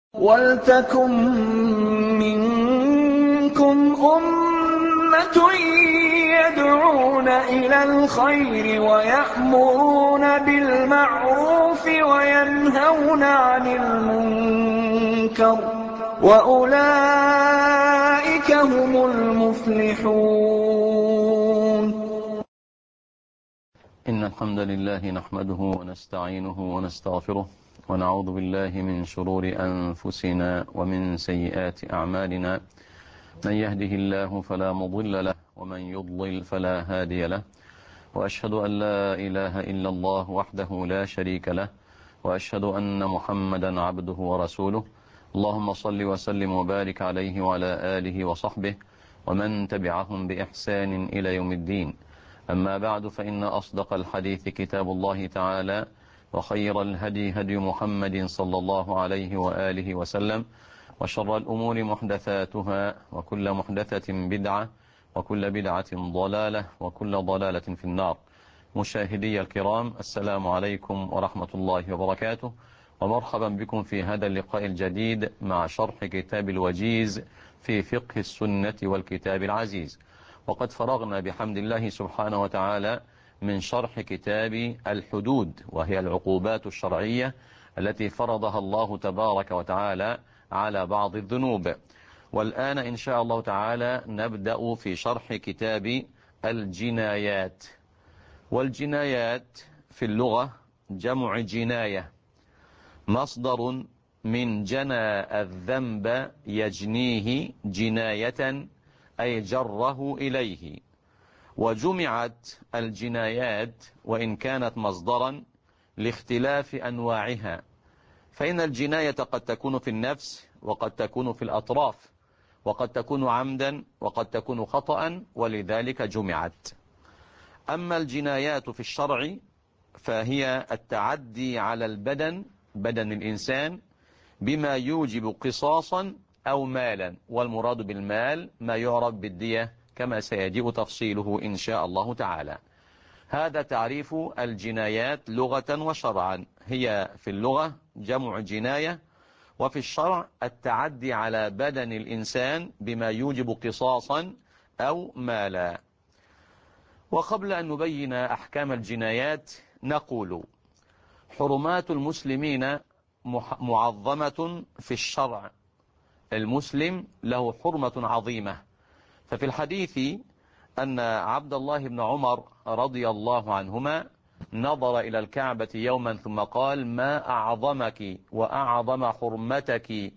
وَلْتَكُن مِّنكُمْ أُمَّةٌ يَدْعُونَ إِلَى الْخَيْرِ وَيَأْمُرُونَ بِالْمَعْرُوفِ وَيَنْهَوْنَ عَنِ الْمُنكَرِ ۚ وَأُولَٰئِكَ هُمُ الْمُفْلِحُونَ. إن الحمد لله نحمده ونستعينه ونستغفره ونعوذ بالله من شرور أنفسنا ومن سيئات أعمالنا. من يهده الله فلا مضل له ومن يضلل فلا هادي له، وأشهد أن لا إله إلا الله وحده لا شريك له، وأشهد أن محمدا عبده ورسوله. اللهم صل وسلم وبارك عليه وعلى آله وصحبه ومن تبعهم بإحسان إلى يوم الدين. أما بعد، فإن أصدق الحديث كتاب الله تعالى، وخير الهدي هدي محمد صلى الله عليه وآله وسلم، وشر الأمور محدثاتها، وكل محدثة بدعة، وكل بدعة ضلالة، وكل ضلالة في النار. مشاهدي الكرام، السلام عليكم ورحمة الله وبركاته، ومرحبا بكم في هذا اللقاء الجديد مع شرح كتاب الوجيز في فقه السنة والكتاب العزيز. وقد فرغنا بحمد الله سبحانه وتعالى من شرح كتاب الحدود، وهي العقوبات الشرعية التي فرضها الله تبارك وتعالى على بعض الذنوب. والآن إن شاء الله تعالى نبدأ في شرح كتاب الجنايات. والجنايات في اللغة جمع جناية، مصدر من جنى الذنب يجنيه جناية، أي جره إليه. وجمعت الجنايات وإن كانت مصدرا لاختلاف أنواعها، فإن الجناية قد تكون في النفس، وقد تكون في الأطراف، وقد تكون عمدا، وقد تكون خطأ، ولذلك جمعت. أما الجنايات في الشرع فهي التعدي على بدن الإنسان بما يوجب قصاصا أو مالا، والمراد بالمال ما يعرف بالدية كما سيجيء تفصيله إن شاء الله تعالى. هذا تعريف الجنايات لغة وشرعا. هي في اللغة جمع جناية، وفي الشرع التعدي على بدن الإنسان بما يوجب قصاصا أو مالا. وقبل أن نبين أحكام الجنايات نقول: حرمات المسلمين معظمة في الشرع. المسلم له حرمة عظيمة. ففي الحديث أن عبد الله بن عمر رضي الله عنهما نظر إلى الكعبة يوما ثم قال: ما أعظمك وأعظم حرمتك،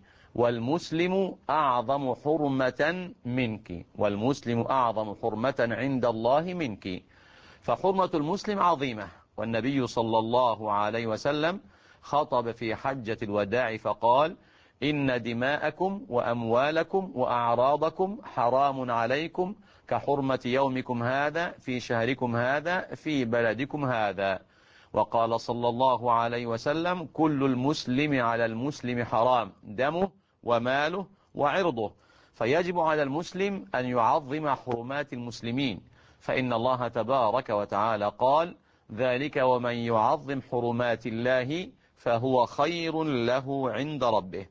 والمسلم أعظم حرمة منك، والمسلم أعظم حرمة عند الله منك. فحرمة المسلم عظيمة. والنبي صلى الله عليه وسلم خطب في حجة الوداع فقال: إن دماءكم وأموالكم وأعراضكم حرام عليكم كحرمة يومكم هذا في شهركم هذا في بلدكم هذا. وقال صلى الله عليه وسلم: كل المسلم على المسلم حرام، دمه وماله وعرضه. فيجب على المسلم أن يعظم حرمات المسلمين، فإن الله تبارك وتعالى قال: ذلك ومن يعظم حرمات الله فهو خير له عند ربه.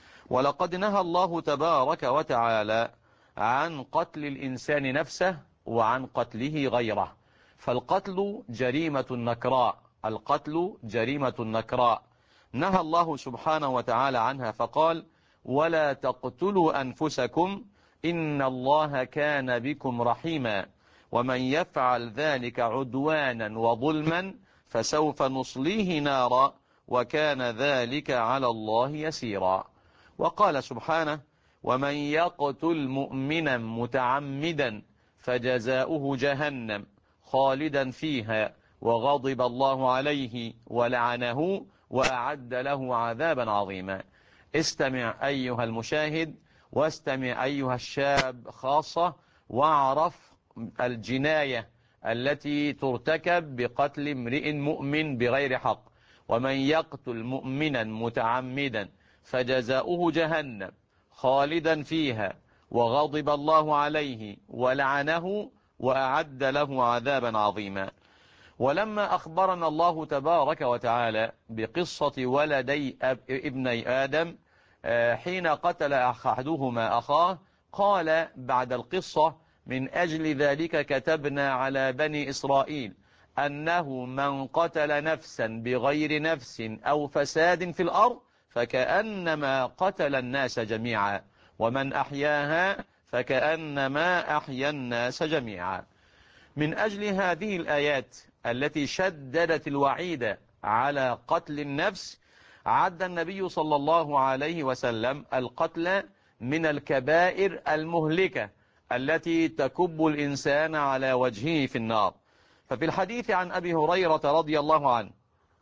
ولقد نهى الله تبارك وتعالى عن قتل الإنسان نفسه وعن قتله غيره. فالقتل جريمة نكراء، القتل جريمة نكراء نهى الله سبحانه وتعالى عنها فقال: ولا تقتلوا أنفسكم إن الله كان بكم رحيما، ومن يفعل ذلك عدوانا وظلما فسوف نصليه نارا وكان ذلك على الله يسيرا. وقال سبحانه: ومن يقتل مؤمنا متعمدا فجزاؤه جهنم خالدا فيها وغضب الله عليه ولعنه وأعد له عذابا عظيما. استمع أيها المشاهد، واستمع أيها الشاب خاصة، واعرف الجناية التي ترتكب بقتل امرئ مؤمن بغير حق. ومن يقتل مؤمنا متعمدا فجزاؤه جهنم خالدا فيها وغضب الله عليه ولعنه وأعد له عذابا عظيما. ولما أخبرنا الله تبارك وتعالى بقصة ولدي ابني آدم حين قتل أحدهما أخاه قال بعد القصة: من أجل ذلك كتبنا على بني إسرائيل أنه من قتل نفسا بغير نفس أو فساد في الأرض فكأنما قتل الناس جميعا، ومن أحياها فكأنما أحيا الناس جميعا. من أجل هذه الآيات التي شددت الوعيد على قتل النفس عد النبي صلى الله عليه وسلم القتل من الكبائر المهلكة التي تكب الإنسان على وجهه في النار. ففي الحديث عن أبي هريرة رضي الله عنه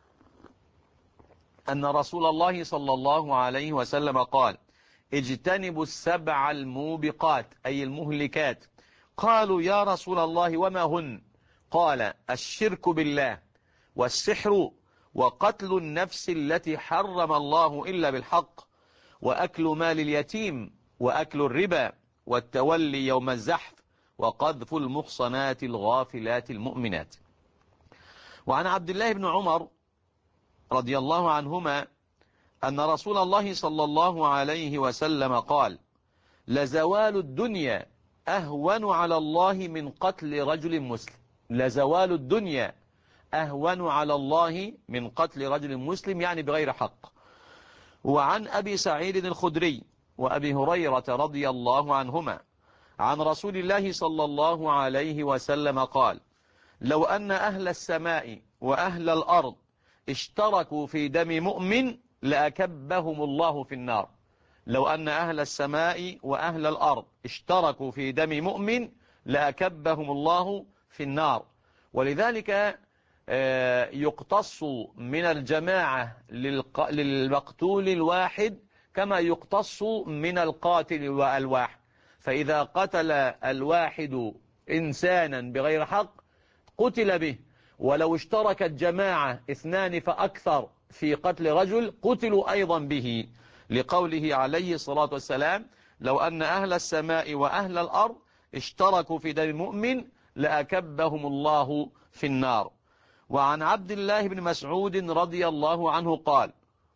أن رسول الله صلى الله عليه وسلم قال: اجتنبوا السبع الموبقات أي المهلكات. قالوا: يا رسول الله وما هن؟ قال: الشرك بالله، والسحر، وقتل النفس التي حرم الله إلا بالحق، وأكل مال اليتيم، وأكل الربا، والتولي يوم الزحف، وقذف المحصنات الغافلات المؤمنات. وعن عبد الله بن عمر رضي الله عنهما أن رسول الله صلى الله عليه وسلم قال: لزوال الدنيا أهون على الله من قتل رجل مسلم. لزوال الدنيا أهون على الله من قتل رجل مسلم، يعني بغير حق. وعن أبي سعيد الخدري وأبي هريرة رضي الله عنهما عن رسول الله صلى الله عليه وسلم قال: لو أن أهل السماء وأهل الأرض اشتركوا في دم مؤمن لأكبهم الله في النار. لو أن أهل السماء وأهل الأرض اشتركوا في دم مؤمن لأكبهم الله في النار. ولذلك يقتص من الجماعة للمقتول الواحد كما يقتص من القاتل الواحد. فإذا قتل الواحد إنسانا بغير حق قتل به، ولو اشتركت جماعة 2 فأكثر في قتل رجل قتلوا أيضا به، لقوله عليه الصلاة والسلام: لو أن أهل السماء وأهل الأرض اشتركوا في دم المؤمن لأكبهم الله في النار. وعن عبد الله بن مسعود رضي الله عنه قال: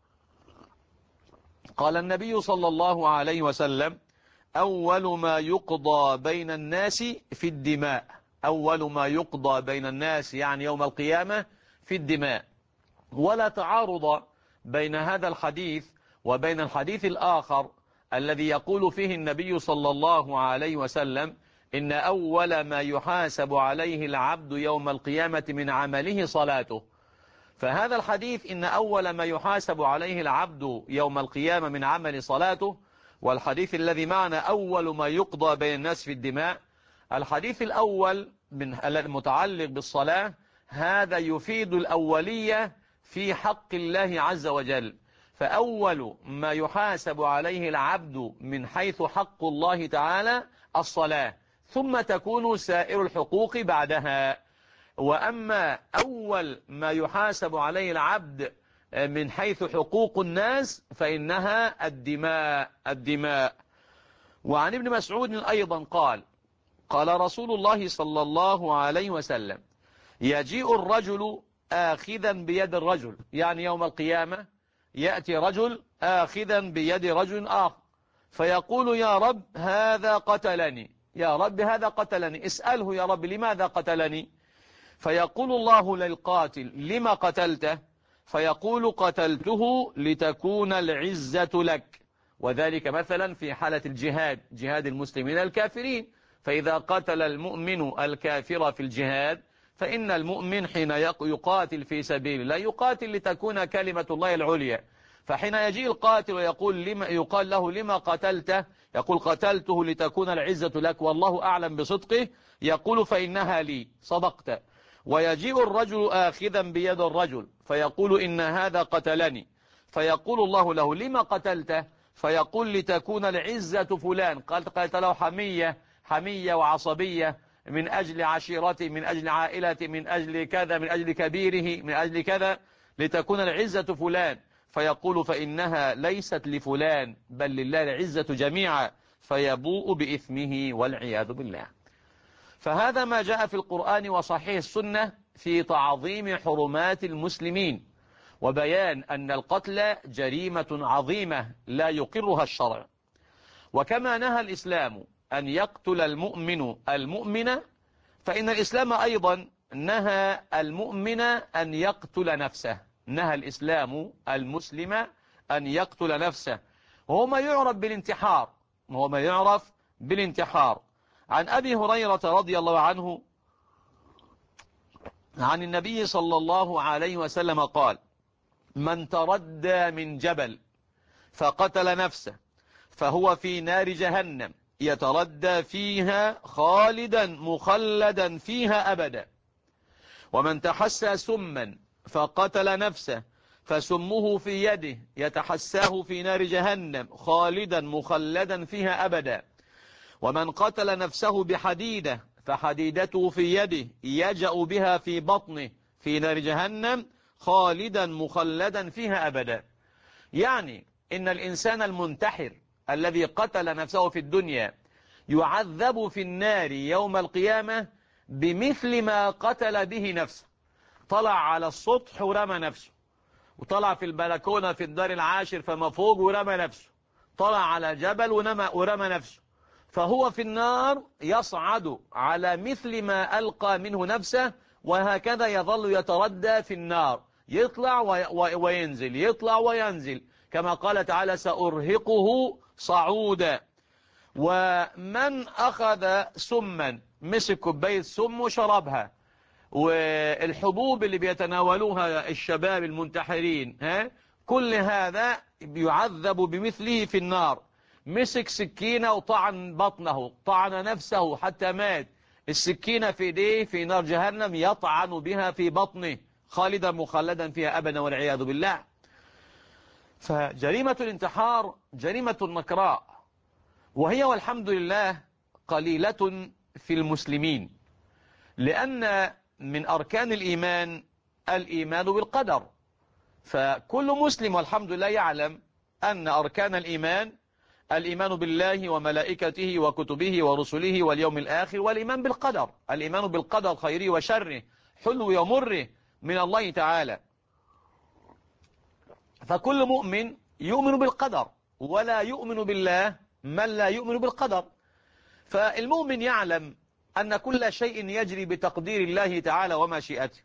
قال النبي صلى الله عليه وسلم: أول ما يقضى بين الناس في الدماء. أول ما يقضى بين الناس يعني يوم القيامة في الدماء. ولا تعارض بين هذا الحديث وبين الحديث الآخر الذي يقول فيه النبي صلى الله عليه وسلم: إن أول ما يحاسب عليه العبد يوم القيامة من عمله صلاته. فهذا الحديث إن أول ما يحاسب عليه العبد يوم القيامة من عمل صلاته، والحديث الذي معنا أول ما يقضى بين الناس في الدماء، الحديث الأول المتعلق بالصلاة هذا يفيد الأولية في حق الله عز وجل. فأول ما يحاسب عليه العبد من حيث حق الله تعالى الصلاة، ثم تكون سائر الحقوق بعدها. وأما أول ما يحاسب عليه العبد من حيث حقوق الناس فإنها الدماء. وعن ابن مسعود أيضا قال: قال رسول الله صلى الله عليه وسلم: يجيء الرجل آخذا بيد الرجل، يعني يوم القيامة يأتي رجل آخذا بيد رجل آخر فيقول: يا رب هذا قتلني، يا رب هذا قتلني، اسأله يا رب لماذا قتلني؟ فيقول الله للقاتل: لما قتلته؟ فيقول: قتلته لتكون العزة لك. وذلك مثلا في حالة الجهاد، جهاد المسلمين الكافرين، فإذا قتل المؤمن الكافر في الجهاد فإن المؤمن حين يقاتل في سبيل الله يقاتل لتكون كلمة الله العليا. فحين يجيء القاتل ويقول يقال له: لما قتلته؟ يقول: قتلته لتكون العزة لك، والله أعلم بصدقه، يقول: فإنها لي، صدقت. ويجيء الرجل آخذا بيد الرجل فيقول: إن هذا قتلني، فيقول الله له: لما قتلته؟ فيقول: لتكون العزة فلان، قالت له حمية وعصبية من أجل عشيرتي، من أجل عائلتي، من أجل كذا، من أجل كبيره، من أجل كذا، لتكون العزة فلان. فيقول: فإنها ليست لفلان بل لله العزة جميعا، فيبوء بإثمه والعياذ بالله. فهذا ما جاء في القرآن وصحيح السنة في تعظيم حرمات المسلمين. وبيان أن القتل جريمة عظيمة لا يقرها الشرع. وكما نهى الإسلام أن يقتل المؤمن المؤمن، فإن الإسلام أيضا نهى المؤمن أن يقتل نفسه. نهى الإسلام المسلم أن يقتل نفسه، وهو ما يعرف بالانتحار. عن أبي هريرة رضي الله عنه عن النبي صلى الله عليه وسلم قال: من تردى من جبل فقتل نفسه فهو في نار جهنم يتردى فيها خالدا مخلدا فيها أبدا. ومن تحسى سما فقتل نفسه فسمه في يده يتحساه في نار جهنم خالدا مخلدا فيها أبدا. ومن قتل نفسه بحديدة فحديدته في يده يجأ بها في بطنه في نار جهنم خالدا مخلدا فيها أبدا. يعني إن الإنسان المنتحر الذي قتل نفسه في الدنيا يعذب في النار يوم القيامة بمثل ما قتل به نفسه. طلع على السطح ورمى نفسه، وطلع في البلكونة في الدار العاشر فما فوق ورمى نفسه، طلع على جبل ورمى نفسه، فهو في النار يصعد على مثل ما ألقى منه نفسه، وهكذا يظل يتردى في النار، يطلع وينزل، يطلع وينزل، كما قال تعالى: سأرهقه صعودا. ومن أخذ سما، مسك كوباية سم وشربها، والحبوب اللي بيتناولوها الشباب المنتحرين، كل هذا يعذب بمثله في النار. مسك سكينة وطعن بطنه، طعن نفسه حتى مات، السكينة في يديه في نار جهنم يطعن بها في بطنه خالدا مخلدا فيها أبدا والعياذ بالله. فجريمة الانتحار جريمة نكراء، وهي والحمد لله قليلة في المسلمين، لأن من أركان الإيمان الإيمان بالقدر. فكل مسلم والحمد لله يعلم أن أركان الإيمان بالله وملائكته وكتبه ورسله واليوم الآخر، والإيمان بالقدر، الإيمان بالقدر خيره وشره حلو ومره من الله تعالى. فكل مؤمن يؤمن بالقدر، ولا يؤمن بالله من لا يؤمن بالقدر. فالمؤمن يعلم أن كل شيء يجري بتقدير الله تعالى ومشيئته،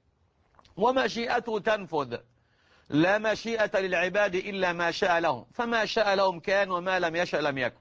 ومشيئته تنفذ، لا مشيئة للعباد إلا ما شاء لهم، فما شاء لهم كان وما لم يشأ لم يكن.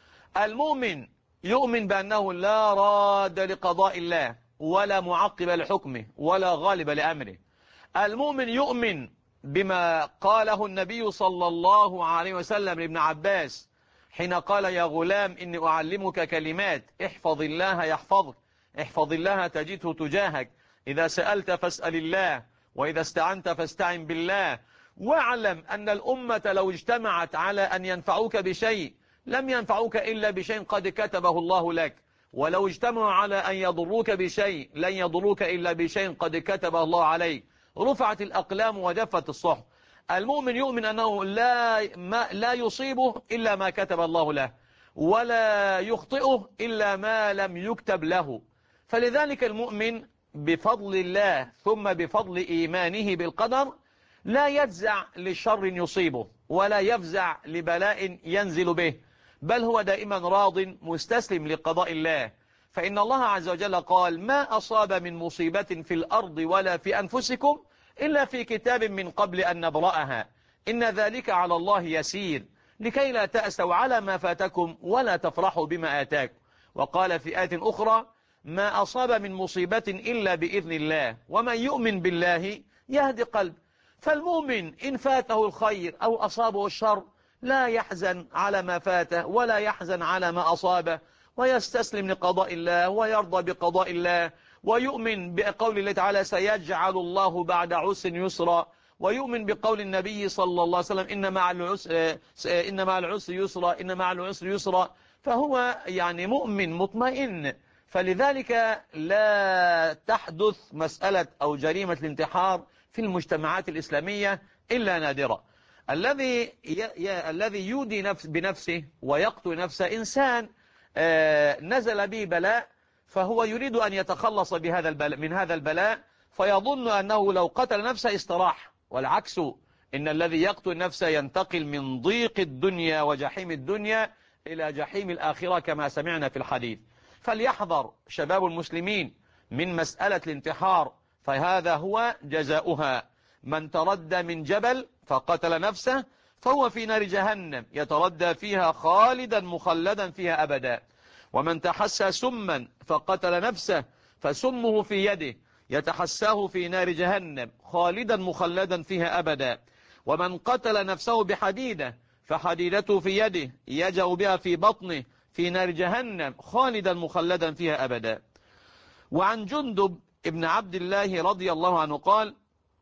المؤمن يؤمن بأنه لا راد لقضاء الله ولا معقب لحكمه ولا غالب لأمره. المؤمن يؤمن بما قاله النبي صلى الله عليه وسلم لابن عباس حين قال: يا غلام إني أعلمك كلمات احفظ الله يحفظك، احفظ الله تجده تجاهك، إذا سألت فاسأل الله، وإذا استعنت فاستعن بالله. واعلم أن الأمة لو اجتمعت على أن ينفعوك بشيء لم ينفعوك إلا بشيء قد كتبه الله لك، ولو اجتمعوا على أن يضروك بشيء لن يضروك إلا بشيء قد كتبه الله عليك. رفعت الأقلام وجفت الصحف. المؤمن يؤمن أنه لا يصيبه إلا ما كتب الله له، ولا يخطئه إلا ما لم يكتب له. فلذلك المؤمن بفضل الله ثم بفضل إيمانه بالقدر لا يجزع لشر يصيبه، ولا يفزع لبلاء ينزل به، بل هو دائما راض مستسلم لقضاء الله. فإن الله عز وجل قال: ما أصاب من مصيبة في الأرض ولا في أنفسكم إلا في كتاب من قبل أن نبرأها، إن ذلك على الله يسير، لكي لا تأسوا على ما فاتكم ولا تفرحوا بما آتاكم. وقال في آية أخرى: ما أصاب من مصيبة إلا بإذن الله، ومن يؤمن بالله يهدي قلب. فالمؤمن إن فاته الخير أو أصابه الشر لا يحزن على ما فاته ولا يحزن على ما أصابه، ويستسلم لقضاء الله ويرضى بقضاء الله، ويؤمن بقول الله تعالى: سيجعل الله بعد عسر يسرا، ويؤمن بقول النبي صلى الله عليه وسلم: إن مع العسر يسرا، إن مع العسر يسرا. فهو يعني مؤمن مطمئن. فلذلك لا تحدث مسألة أو جريمة الانتحار في المجتمعات الإسلامية إلا نادرة. الذي يودي بنفسه ويقتل نفسه إنسان نزل به بلاء، فهو يريد أن يتخلص من هذا البلاء، فيظن أنه لو قتل نفسه استراح، والعكس، إن الذي يقتل نفسه ينتقل من ضيق الدنيا وجحيم الدنيا إلى جحيم الآخرة كما سمعنا في الحديث. فليحذر شباب المسلمين من مسألة الانتحار، فهذا هو جزاؤها. من تردى من جبل فقتل نفسه فهو في نار جهنم يتردى فيها خالدا مخلدا فيها أبدا. ومن تحسى سما فقتل نفسه فسمه في يده يتحساه في نار جهنم خالدا مخلدا فيها أبدا. ومن قتل نفسه بحديدة فحديدته في يده يجأ بها في بطنه في نار جهنم خالدا مخلدا فيها أبدا. وعن جندب ابن عبد الله رضي الله عنه قال: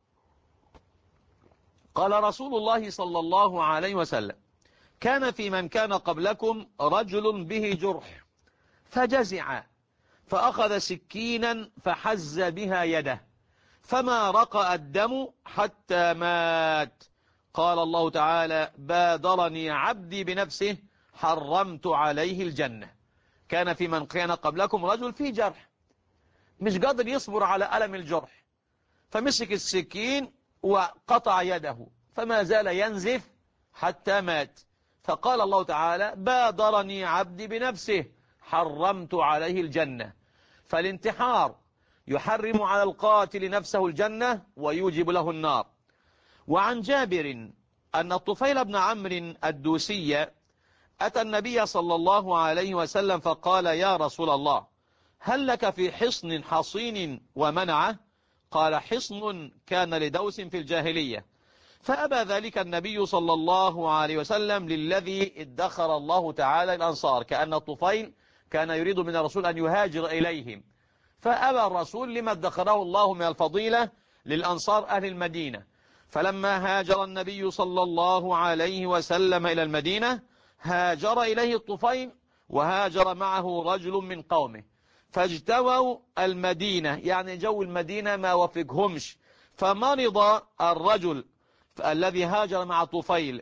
قال رسول الله صلى الله عليه وسلم: كان في من كان قبلكم رجل به جرح فجزع فأخذ سكينا فحز بها يده فما رقأ الدم حتى مات. قال الله تعالى: بادرني عبدي بنفسه حرمت عليه الجنة. كان في من كان قبلكم رجل فيه جرح مش قادر يصبر على ألم الجرح، فمسك السكين وقطع يده فما زال ينزف حتى مات. فقال الله تعالى: بادرني عبدي بنفسه حرمت عليه الجنة. فالانتحار يحرم على القاتل نفسه الجنة ويوجب له النار. وعن جابر أن الطفيل بن عمرو الدوسي أتى النبي صلى الله عليه وسلم فقال: يا رسول الله، هل لك في حصن حصين ومنعه؟ قال: حصن كان لدوس في الجاهلية. فأبى ذلك النبي صلى الله عليه وسلم للذي ادخر الله تعالى الأنصار، كأن الطفيل كان يريد من الرسول أن يهاجر إليهم، فأبى الرسول لما ادخره الله من الفضيلة للأنصار أهل المدينة. فلما هاجر النبي صلى الله عليه وسلم إلى المدينة هاجر إليه الطفيل وهاجر معه رجل من قومه، فاجتووا المدينة، يعني جو المدينة ما وفقهمش، فمرض الرجل الذي هاجر مع طفيل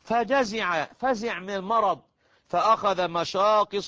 فزع من المرض، فأخذ مشاقص،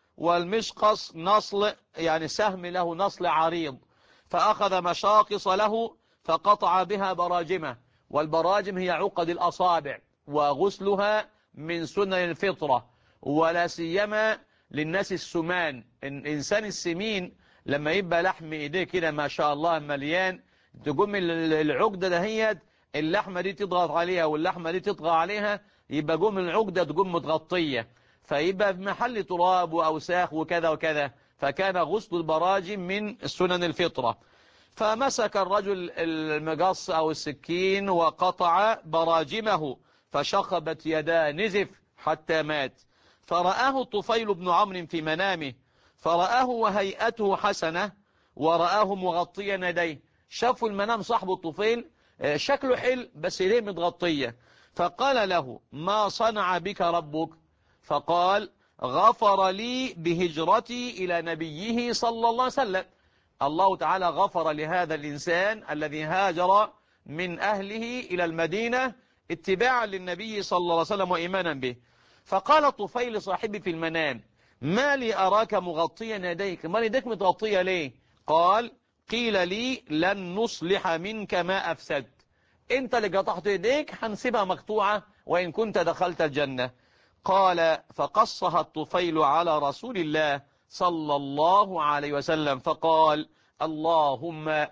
والمشقص نصل يعني سهم له نصل عريض، فأخذ مشاقص له فقطع بها براجمه، والبراجم هي عقد الأصابع، وغسلها من سنن الفطرة، ولا سيما للناس السمان. الإنسان السمين لما يبقى لحم إيديه كده ما شاء الله مليان، تقوم العقدة دهيت اللحمة دي تضغط عليها واللحمة دي تطغى عليها، يبقى قوم العقدة تقوم متغطية، فيبقى في محل تراب وأوساخ وكذا وكذا. فكان غسل البراجم من سنن الفطرة. فمسك الرجل المقص أو السكين وقطع براجمه فشخبت يداه نزف حتى مات. فرآه الطفيل بن عمرو في منامه، فرآه وهيئته حسنة ورآه مغطيا يديه. شافوا المنام صاحب الطفيل شكله حل بس يديه متغطية، فقال له: ما صنع بك ربك؟ فقال: غفر لي بهجرتي إلى نبيه صلى الله عليه وسلم. الله تعالى غفر لهذا الإنسان الذي هاجر من أهله إلى المدينة اتباعا للنبي صلى الله عليه وسلم وإيمانا به. فقال الطفيل لصاحبي في المنام: ما لي أراك مغطيا يديك، ما يديك متغطية ليه؟ قال: قيل لي لن نصلح منك ما أفسدت، انت اللي قطعت يديك هنسيبها مقطوعة وإن كنت دخلت الجنة. قال: فقصها الطفيل على رسول الله صلى الله عليه وسلم فقال: اللهم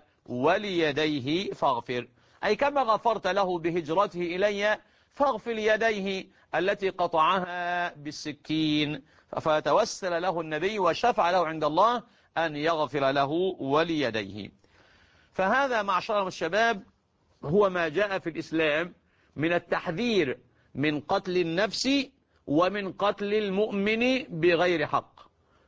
وليديه فاغفر، أي كما غفرت له بهجرته إلي فاغفر يديه التي قطعها بالسكين. فتوسل له النبي وشفع له عند الله أن يغفر له وليديه. فهذا معشر الشباب هو ما جاء في الإسلام من التحذير من قتل النفس ومن قتل المؤمن بغير حق.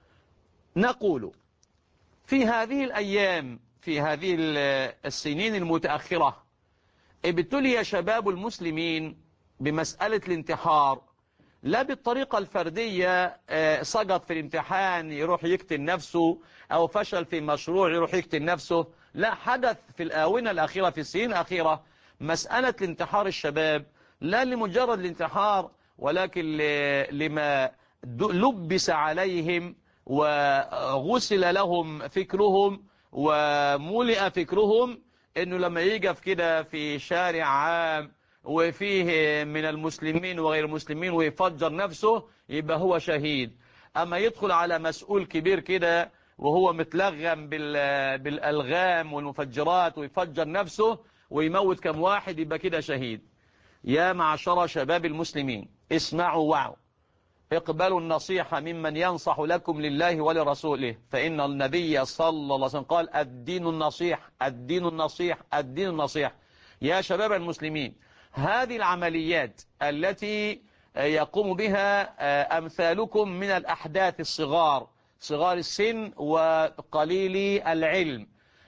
نقول في هذه الأيام، في هذه السنين المتأخرة، ابتلي شباب المسلمين بمسألة الانتحار، لا بالطريقة الفردية، سقط في الامتحان يروح يقتل نفسه، أو فشل في مشروع يروح يقتل نفسه، لا، حدث في الآونة الأخيرة في السنين الأخيرة مسألة الانتحار الشباب، لا لمجرد الانتحار ولكن لما لبس عليهم وغسل لهم فكرهم وملئ فكرهم انه لما يقف كده في شارع عام وفيه من المسلمين وغير المسلمين ويفجر نفسه يبقى هو شهيد. اما يدخل على مسؤول كبير كده وهو متلغم بالالغام والمفجرات ويفجر نفسه ويموت كم واحد يبقى كده شهيد. يا معشر شباب المسلمين اسمعوا وعوا، اقبلوا النصيحة ممن ينصح لكم لله ولرسوله، فإن النبي صلى الله عليه وسلم قال الدين النصيح الدين النصيح الدين النصيح. يا شباب المسلمين، هذه العمليات التي يقوم بها أمثالكم من الأحداث الصغار صغار السن وقليل العلم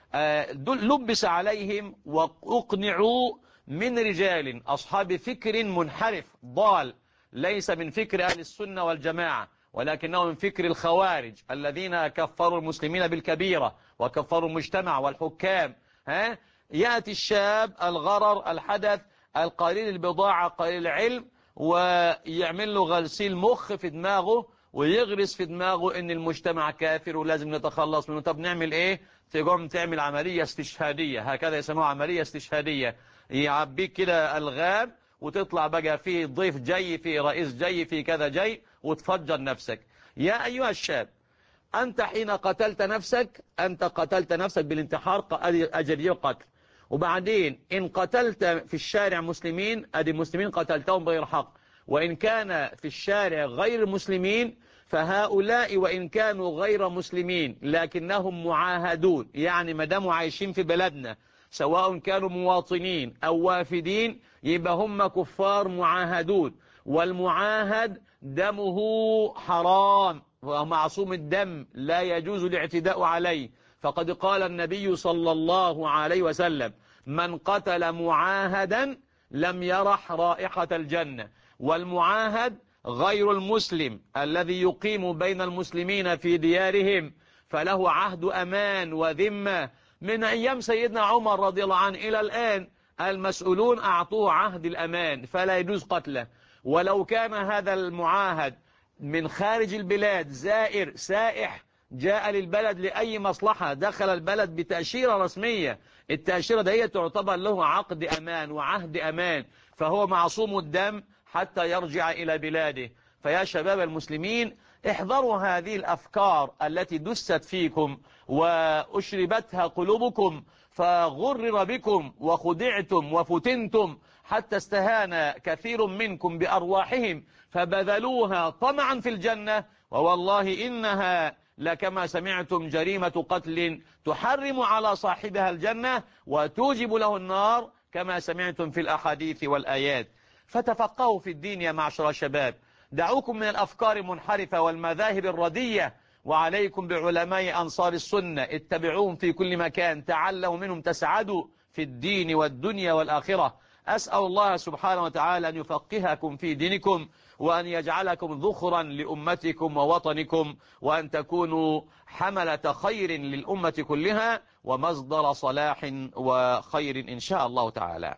لبس عليهم وأقنعوا من رجال أصحاب فكر منحرف ضال، ليس من فكر أهل السنة والجماعة ولكنه من فكر الخوارج الذين كفروا المسلمين بالكبيرة وكفروا المجتمع والحكام. يأتي الشاب الغرر الحدث القليل البضاعة قليل العلم ويعمل له غسيل مخ في دماغه ويغرس في دماغه ان المجتمع كافر ولازم نتخلص منه. طب نعمل ايه؟ تقوم تعمل عملية استشهادية، هكذا يسموها عملية استشهادية، يعبيك كده الغام وتطلع بقى فيه ضيف جاي فيه رئيس جاي فيه كذا جاي وتفجر نفسك. يا أيها الشاب، أنت حين قتلت نفسك أنت قتلت نفسك بالانتحار أجري قتل، وبعدين إن قتلت في الشارع مسلمين أدي المسلمين قتلتهم بغير حق، وإن كان في الشارع غير مسلمين فهؤلاء وإن كانوا غير مسلمين لكنهم معاهدون، يعني ما داموا عايشين في بلدنا سواء كانوا مواطنين أو وافدين يبقى هم كفار معاهدون، والمعاهد دمه حرام ومعصوم الدم لا يجوز الاعتداء عليه. فقد قال النبي صلى الله عليه وسلم من قتل معاهدا لم يرح رائحة الجنة. والمعاهد غير المسلم الذي يقيم بين المسلمين في ديارهم فله عهد أمان وذمة من أيام سيدنا عمر رضي الله عنه إلى الآن المسؤولون أعطوه عهد الأمان فلا يجوز قتله. ولو كان هذا المعاهد من خارج البلاد زائر سائح جاء للبلد لأي مصلحة دخل البلد بتأشيرة رسمية، التأشيرة دي تعتبر له عقد أمان وعهد أمان فهو معصوم الدم حتى يرجع إلى بلاده. فيا شباب المسلمين احذروا هذه الأفكار التي دست فيكم وأشربتها قلوبكم فغرر بكم وخدعتم وفتنتم حتى استهان كثير منكم بأرواحهم فبذلوها طمعا في الجنة، ووالله إنها لكما سمعتم جريمة قتل تحرم على صاحبها الجنة وتوجب له النار كما سمعتم في الأحاديث والآيات. فتفقهوا في الدين يا معشر الشباب، دعوكم من الأفكار المنحرفة والمذاهب الردية وعليكم بعلماء أنصار السنة، اتبعوهم في كل مكان، تعلموا منهم تسعدوا في الدين والدنيا والآخرة. أسأل الله سبحانه وتعالى أن يفقهكم في دينكم وأن يجعلكم ذخرا لأمتكم ووطنكم وأن تكونوا حملة خير للأمة كلها ومصدر صلاح وخير إن شاء الله تعالى.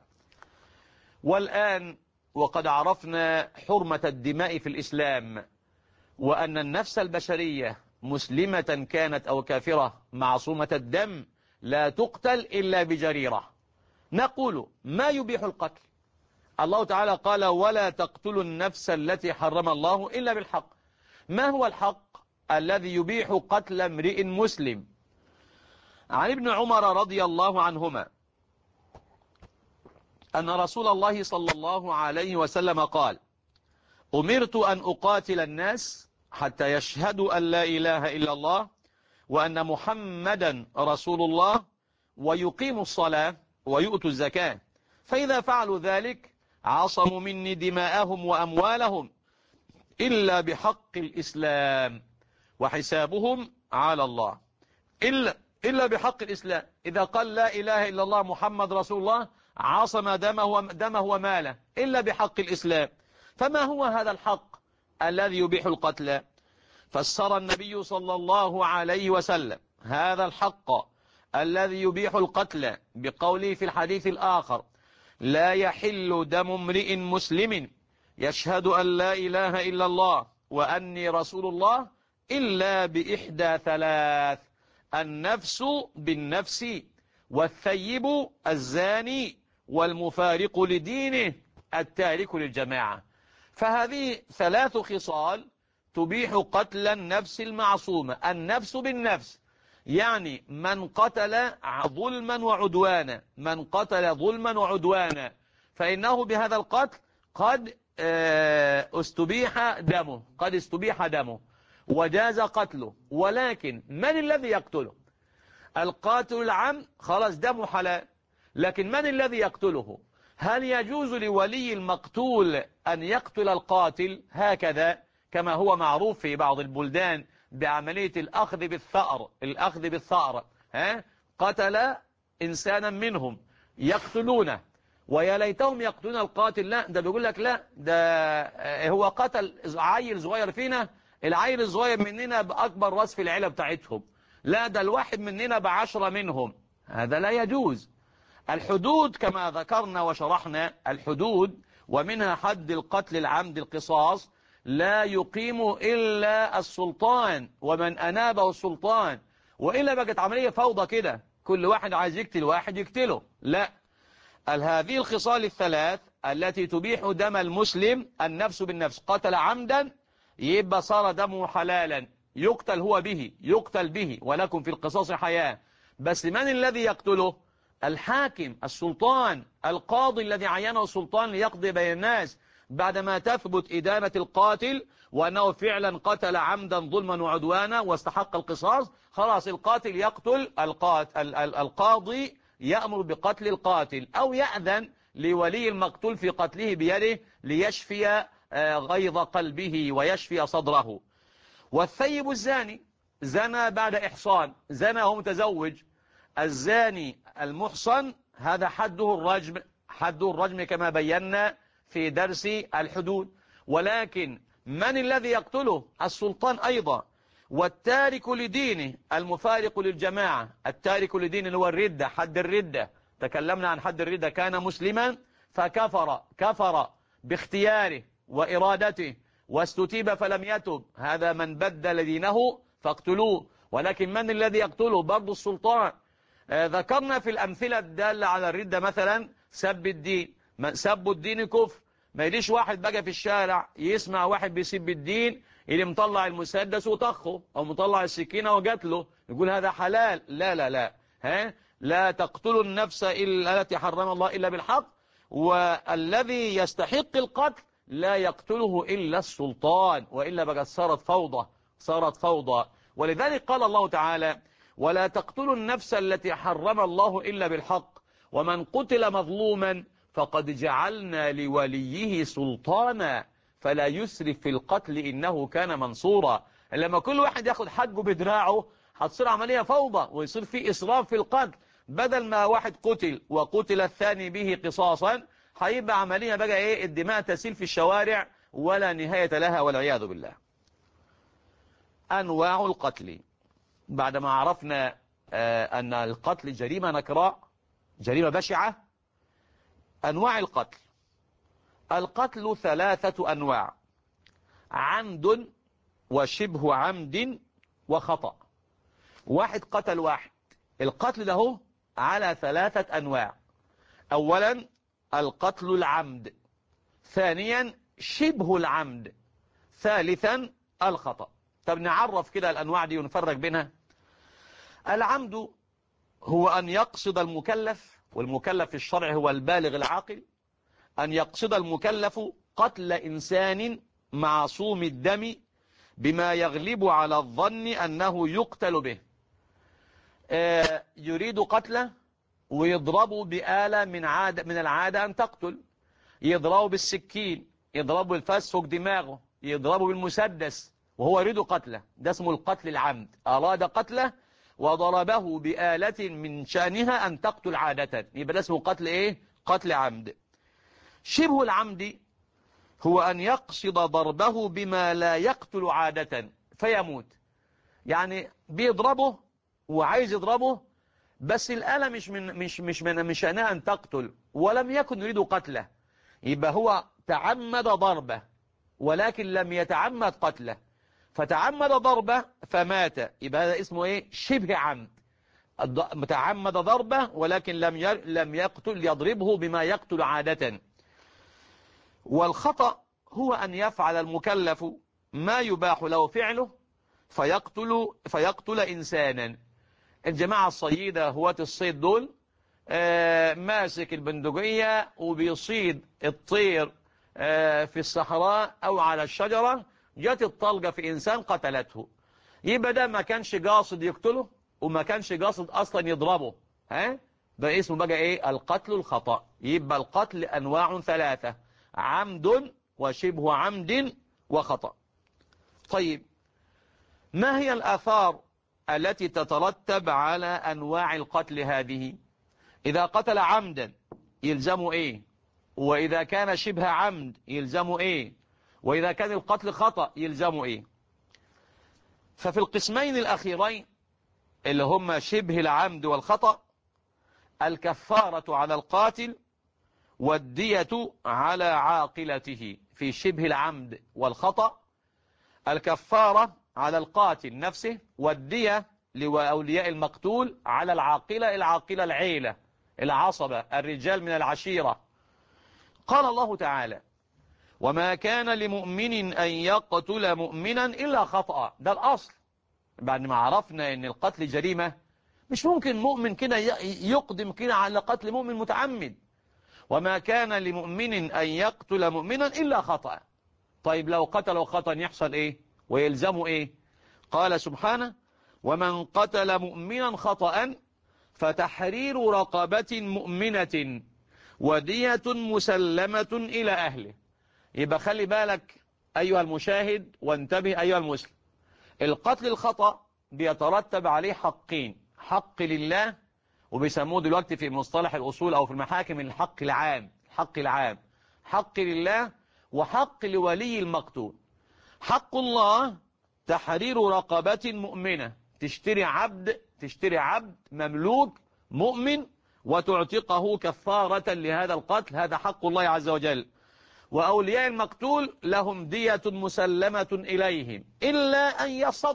والآن وقد عرفنا حرمة الدماء في الإسلام وأن النفس البشرية مسلمة كانت أو كافرة معصومة الدم لا تقتل إلا بجريرة. نقول ما يبيح القتل؟ الله تعالى قال ولا تقتلوا النفس التي حرم الله إلا بالحق. ما هو الحق الذي يبيح قتل امرئ مسلم؟ عن ابن عمر رضي الله عنهما أن رسول الله صلى الله عليه وسلم قال أمرت أن أقاتل الناس حتى يشهدوا أن لا إله إلا الله وأن محمدا رسول الله ويقيموا الصلاة ويؤتوا الزكاة، فإذا فعلوا ذلك عصموا مني دماءهم وأموالهم إلا بحق الإسلام وحسابهم على الله. إلا بحق الإسلام، إذا قال لا إله إلا الله محمد رسول الله عصم دمه وماله إلا بحق الإسلام. فما هو هذا الحق الذي يبيح القتل؟ فسر النبي صلى الله عليه وسلم هذا الحق الذي يبيح القتل بقوله في الحديث الآخر لا يحل دم امرئ مسلم يشهد أن لا إله إلا الله وأني رسول الله إلا بإحدى ثلاث: النفس بالنفس والثيب الزاني والمفارق لدينه التارك للجماعة. فهذه 3 خصال تبيح قتل النفس المعصومة. النفس بالنفس، يعني من قتل ظلما وعدوانا، من قتل ظلما وعدوانا فإنه بهذا القتل قد استبيح دمه، قد استبيح دمه وجاز قتله. ولكن من الذي يقتله؟ القاتل العمد خلاص دمه حلال، لكن من الذي يقتله؟ هل يجوز لولي المقتول أن يقتل القاتل هكذا كما هو معروف في بعض البلدان بعملية الأخذ بالثأر، الأخذ بالثأر، قتل إنسانا منهم يقتلونه، ويا ليتهم يقتلون القاتل. لا، ده بيقول لك لا، ده هو قتل عيل صغير فينا، العيل الصغير مننا بأكبر راس في العيلة بتاعتهم، لا ده الواحد مننا ب10 منهم. هذا لا يجوز. الحدود كما ذكرنا وشرحنا، الحدود ومنها حد القتل العمد القصاص لا يقيم إلا السلطان ومن أنابه السلطان، وإلا بقت عملية فوضى كده، كل واحد عايز يقتل واحد يقتله. لا، هذه الخصال الثلاث التي تبيح دم المسلم: النفس بالنفس، قتل عمدا يبقى صار دمه حلالا، يقتل هو به، يقتل به، ولكم في القصاص حياة. بس من الذي يقتله؟ الحاكم، السلطان، القاضي الذي عينه السلطان ليقضي بين الناس بعدما تثبت إدانة القاتل وأنه فعلا قتل عمدا ظلما وعدوانا واستحق القصاص. خلاص القاتل يقتل، القاضي يأمر بقتل القاتل أو يأذن لولي المقتول في قتله بيده ليشفي غيظ قلبه ويشفي صدره. والثيب الزاني زنى بعد إحصان، زنى وهو متزوج. الزاني المحصن هذا حده الرجم، حده الرجم كما بينا في درس الحدود. ولكن من الذي يقتله؟ السلطان أيضا. والتارك لدينه المفارق للجماعة، التارك لدينه هو الردة، حد الردة، تكلمنا عن حد الردة، كان مسلما فكفر، كفر باختياره وإرادته واستتيب فلم يتب، هذا من بدل دينه فاقتلوه. ولكن من الذي يقتله؟ برضو السلطان. ذكرنا في الأمثلة الدالة على الردة مثلا سب الدين، سب الدين كفر. ما يليش واحد بقى في الشارع يسمع واحد بيسب الدين اللي مطلع المسدس وطخه أو مطلع السكينة وقتله يقول هذا حلال. لا لا لا، لا تقتلوا النفس إلا التي حرم الله إلا بالحق، والذي يستحق القتل لا يقتله إلا السلطان، وإلا بقى صارت فوضى، صارت فوضى. ولذلك قال الله تعالى: ولا تقتلوا النفس التي حرم الله إلا بالحق ومن قتل مظلوما فقد جعلنا لوليه سلطانا فلا يسرف في القتل إنه كان منصورا. لما كل واحد ياخد حقه بدراعه هتصير عملية فوضى ويصير في إسراف في القتل، بدل ما واحد قتل وقتل الثاني به قصاصا هيبقى عملية بقى ايه، الدماء تسيل في الشوارع ولا نهاية لها والعياذ بالله. أنواع القتل. بعدما عرفنا أن القتل جريمة نكراء، جريمة بشعة، أنواع القتل. القتل 3 أنواع: عمد وشبه عمد وخطأ. واحد قتل واحد، القتل له على 3 أنواع: أولا القتل العمد، ثانيا شبه العمد، ثالثا الخطأ. طب نعرف كده الأنواع دي ونفرق بينها. العمد هو أن يقصد المكلف، والمكلف في الشرع هو البالغ العاقل، أن يقصد المكلف قتل إنسان معصوم الدم بما يغلب على الظن أنه يقتل به. يريد قتله ويضربه بآلة من العادة أن تقتل، يضربه بالسكين، يضربه بالفاس فوق دماغه، يضربه بالمسدس وهو يريد قتله، ده اسمه القتل العمد. أراد قتله وضربه بآلة من شأنها أن تقتل عادة، يبقى ده اسمه قتل إيه؟ قتل عمد. شبه العمد هو أن يقصد ضربه بما لا يقتل عادة فيموت، يعني بيضربه وعايز يضربه بس الآلة مش شأنها أن تقتل ولم يكن يريد قتله، يبقى هو تعمد ضربه ولكن لم يتعمد قتله، فتعمد ضربه فمات، يبقى هذا اسمه ايه؟ شبه عمد. تعمد ضربه ولكن لم يقتل، يضربه بما يقتل عادة. والخطأ هو أن يفعل المكلف ما يباح له فعله فيقتل إنسانا. الجماعة الصيدة هواة الصيد دول ماسك البندقية وبيصيد الطير في الصحراء أو على الشجرة، جت الطلقة في إنسان قتلته، يبقى ده ما كانش قاصد يقتله وما كانش قاصد أصلا يضربه. ده اسمه بقى إيه؟ القتل الخطأ. يبقى القتل أنواع ثلاثة: عمد وشبه عمد وخطأ. طيب، ما هي الآثار التي تترتب على أنواع القتل هذه؟ إذا قتل عمدا يلزمه إيه؟ وإذا كان شبه عمد يلزمه إيه؟ وإذا كان القتل خطأ يلزمه إيه؟ ففي القسمين الأخيرين اللي هم شبه العمد والخطأ، الكفارة على القاتل والدية على عاقلته. في شبه العمد والخطأ الكفارة على القاتل نفسه، والدية لأولياء المقتول على العاقلة العيلة، العصبة، الرجال من العشيرة. قال الله تعالى: وما كان لمؤمن أن يقتل مؤمنا إلا خطأ. ده الأصل. بعد ما عرفنا أن القتل جريمة، مش ممكن مؤمن كده يقدم كده على قتل مؤمن متعمد. وما كان لمؤمن أن يقتل مؤمنا إلا خطأ. طيب لو قتل خطأ يحصل إيه ويلزمه إيه؟ قال سبحانه: ومن قتل مؤمنا خطأ فتحرير رقبة مؤمنة ودية مسلمة إلى أهله. يبقى خلي بالك أيها المشاهد وانتبه أيها المسلم، القتل الخطأ بيترتب عليه حقين: حق لله، وبيسموه دلوقتي في مصطلح الأصول أو في المحاكم الحق العام. حق لله وحق لولي المقتول. حق الله تحرير رقبة مؤمنة، تشتري عبد مملوك مؤمن وتعتقه كفارة لهذا القتل، هذا حق الله عز وجل. وأولياء المقتول لهم دية مسلمة إليهم إلا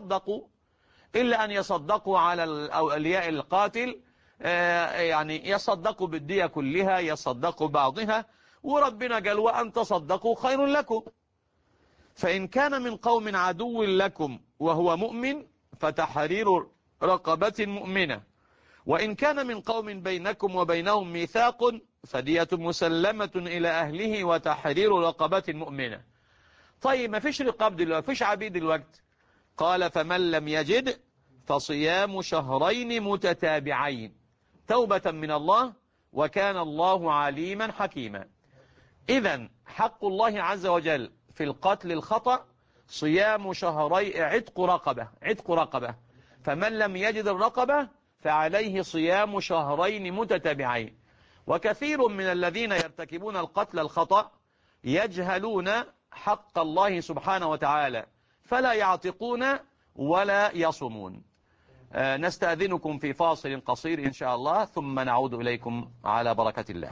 أن يصدقوا على أولياء القاتل، يعني يصدقوا بالدية كلها، يصدقوا بعضها، وربنا قال: وأن تصدقوا خير لكم. فإن كان من قوم عدو لكم وهو مؤمن فتحرير رقبة مؤمنة، وإن كان من قوم بينكم وبينهم ميثاق فدية مسلمة إلى أهله وتحرير رقبة مؤمنة. طيب ما فيش رقاب دلوقتي، فيش عبيد دلوقتي. قال: فمن لم يجد فصيام شهرين متتابعين توبة من الله وكان الله عليما حكيما. إذن حق الله عز وجل في القتل الخطأ صيام شهري، عتق رقبة. فمن لم يجد الرقبة فعليه صيام شهرين متتابعين. وكثير من الذين يرتكبون القتل الخطأ يجهلون حق الله سبحانه وتعالى فلا يعتقون ولا يصومون. نستأذنكم في فاصل قصير إن شاء الله، ثم نعود إليكم على بركة الله.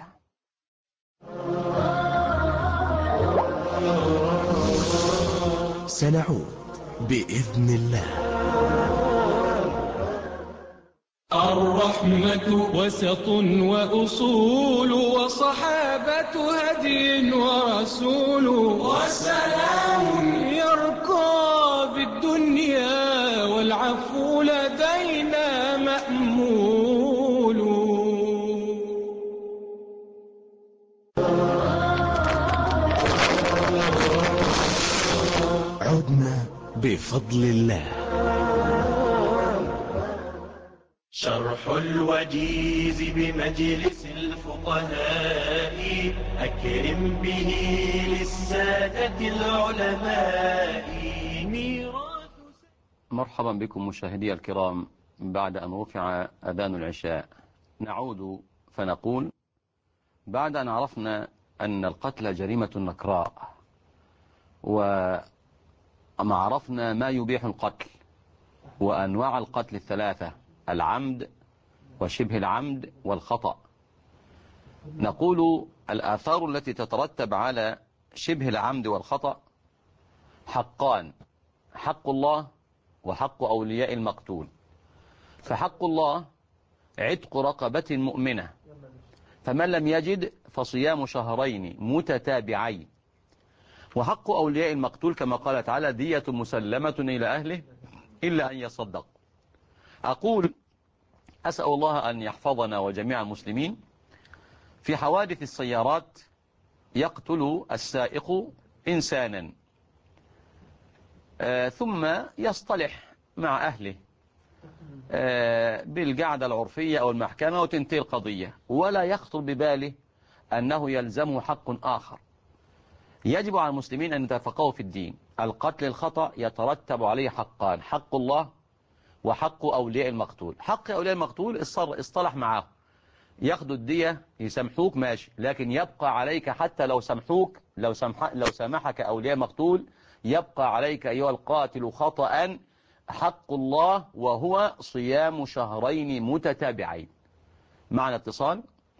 سنعود بإذن الله. الرحمة وسط وأصول وصحابة هدي ورسول وسلام يرقى بالدنيا والعفو لدينا مأمول. عدنا بفضل الله. شرح الوجيز بمجلس الفقهاء أكرم به للسادة العلماء. مرحبا بكم مشاهدي الكرام. بعد أن رفع أذان العشاء نعود فنقول: بعد أن عرفنا أن القتل جريمة نكراء، وما عرفنا ما يبيح القتل وأنواع القتل الثلاثة: العمد وشبه العمد والخطأ، نقول الآثار التي تترتب على شبه العمد والخطأ حقان: حق الله وحق أولياء المقتول. فحق الله عتق رقبة مؤمنة، فمن لم يجد فصيام شهرين متتابعين. وحق أولياء المقتول كما قال تعالى دية مسلمة إلى أهله إلا أن يصدق. أقول أسأل الله أن يحفظنا وجميع المسلمين. في حوادث السيارات يقتل السائق إنسانا ثم يصطلح مع أهله بالقعدة العرفية أو المحكمة وتنتهي القضية، ولا يخطر بباله أنه يلزمه حق آخر. يجب على المسلمين أن يتفقهوا في الدين. القتل الخطأ يترتب عليه حقان: حق الله وحق أولياء المقتول. حق أولياء المقتول اصطلح معه، ياخدوا الدية يسامحوك ماشي، لكن يبقى عليك حتى لو سامحوك، لو سامحك أولياء مقتول، يبقى عليك أيها القاتل خطأ حق الله، وهو صيام شهرين متتابعين. معنا اتصال.